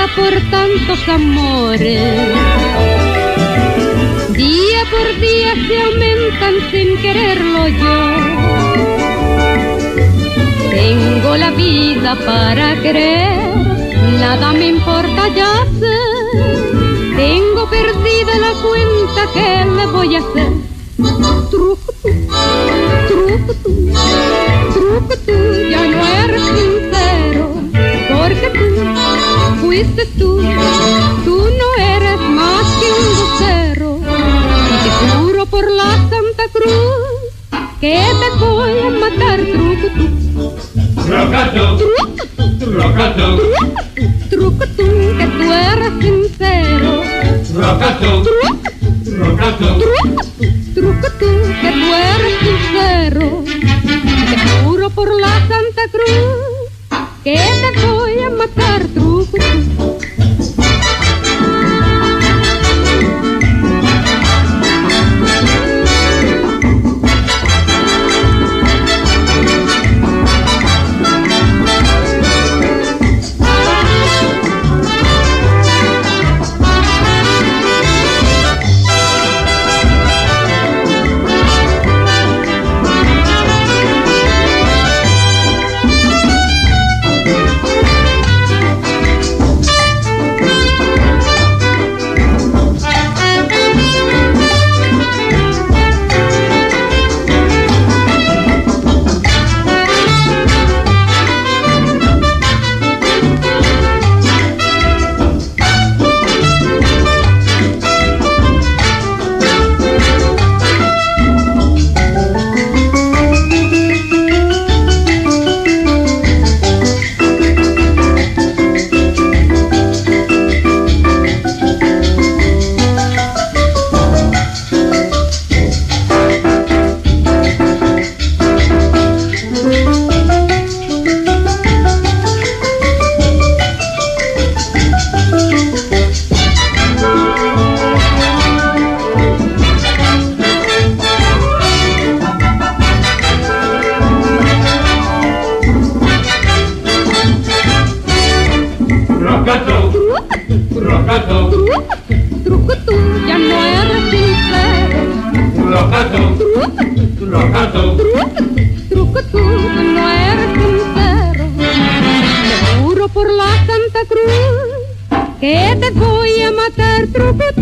por tantos amores. Día por día se aumentan sin quererlo yo. Tengo la vida para querer, nada me importa ya sé. Tengo perdida la cuenta, ¿qué le voy a hacer? Truco tú, ya no eres sincero, porque tú fuiste tú no eres más que un lucero. Y te juro por la Santa Cruz que te voy a matar, truco tú, que tú eres sincero. Truco tú, que tú eres sincero. Y te juro por la Santa Cruz que te voy a matar, truco tú. Truco tú, ya no eres sincero. Truco tú, no eres sincero. Te juro por la Santa Cruz que te voy a matar, truco